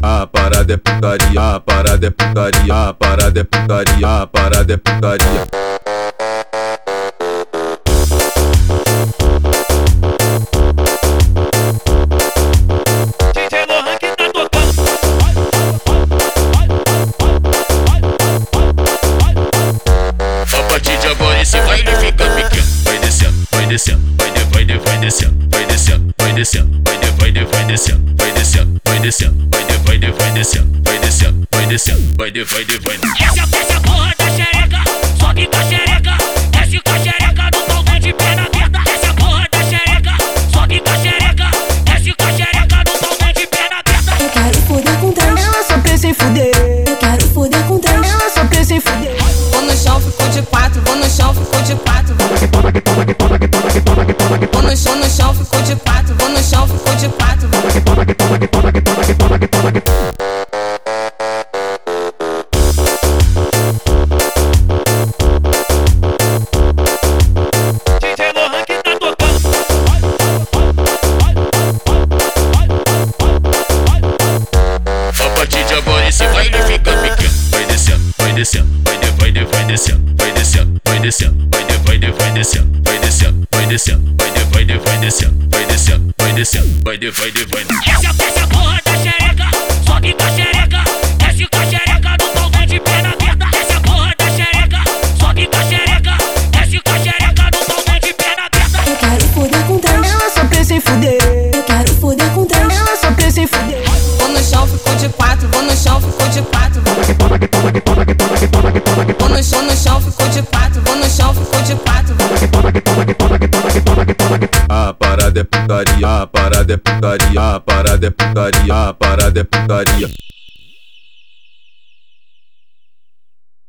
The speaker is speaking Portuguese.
A parada é putaria, a parada é putaria, a parada é putaria, a parada é putaria. DJ Lohan que tá tocando. A partir de agora esse baile fica pequeno. Vai descendo, vai descendo, vai descendo, vai descendo, vai descendo, vai descendo, vai descendo, vai descendo, vai descendo, vai descendo, vai descendo, vai descendo. Essa porra da xereca, sobe com a xereca, desce com a xereca no balcão de perna aberta. Essa porra da xereca, sobe com a xereca, desce com a xereca no balcão de perna aberta. Eu quero foder com trás, ela só pensa em fuder. Eu quero foder com trás, ela só pensa em fuder. Vou no chão, ficou de quatro, vou no chão, ficou de quatro. Vou no chão, ficou de quatro, vou no chão, ficou de quatro. DJ Lohan que tá tocando. A partir de agora esse baile fica pequeno. Vai descendo, vai descendo, vai descendo, vai descendo, vai descendo, vai descendo, vai descendo, vai descendo, vai descendo, vai descendo, vai descendo, vai descendo. Essa porra da xereca, sobe com a xereca, desce com a xereca no balcão de perna aberta. Essa porra da xereca, sobe com a xereca, desce com a xereca no balcão de perna aberta. Eu quero foder com trás, ela só pensa em fuder. Eu quero foder com trás, ela só pensa em fuder. Vou no chão, ficou de quatro, vou no chão, ficou de quatro. Vou no chão, ficou de quatro, vou no chão, ficou de quatro. A parada é putaria, a parada é putaria, a parada é putaria, a parada é putaria.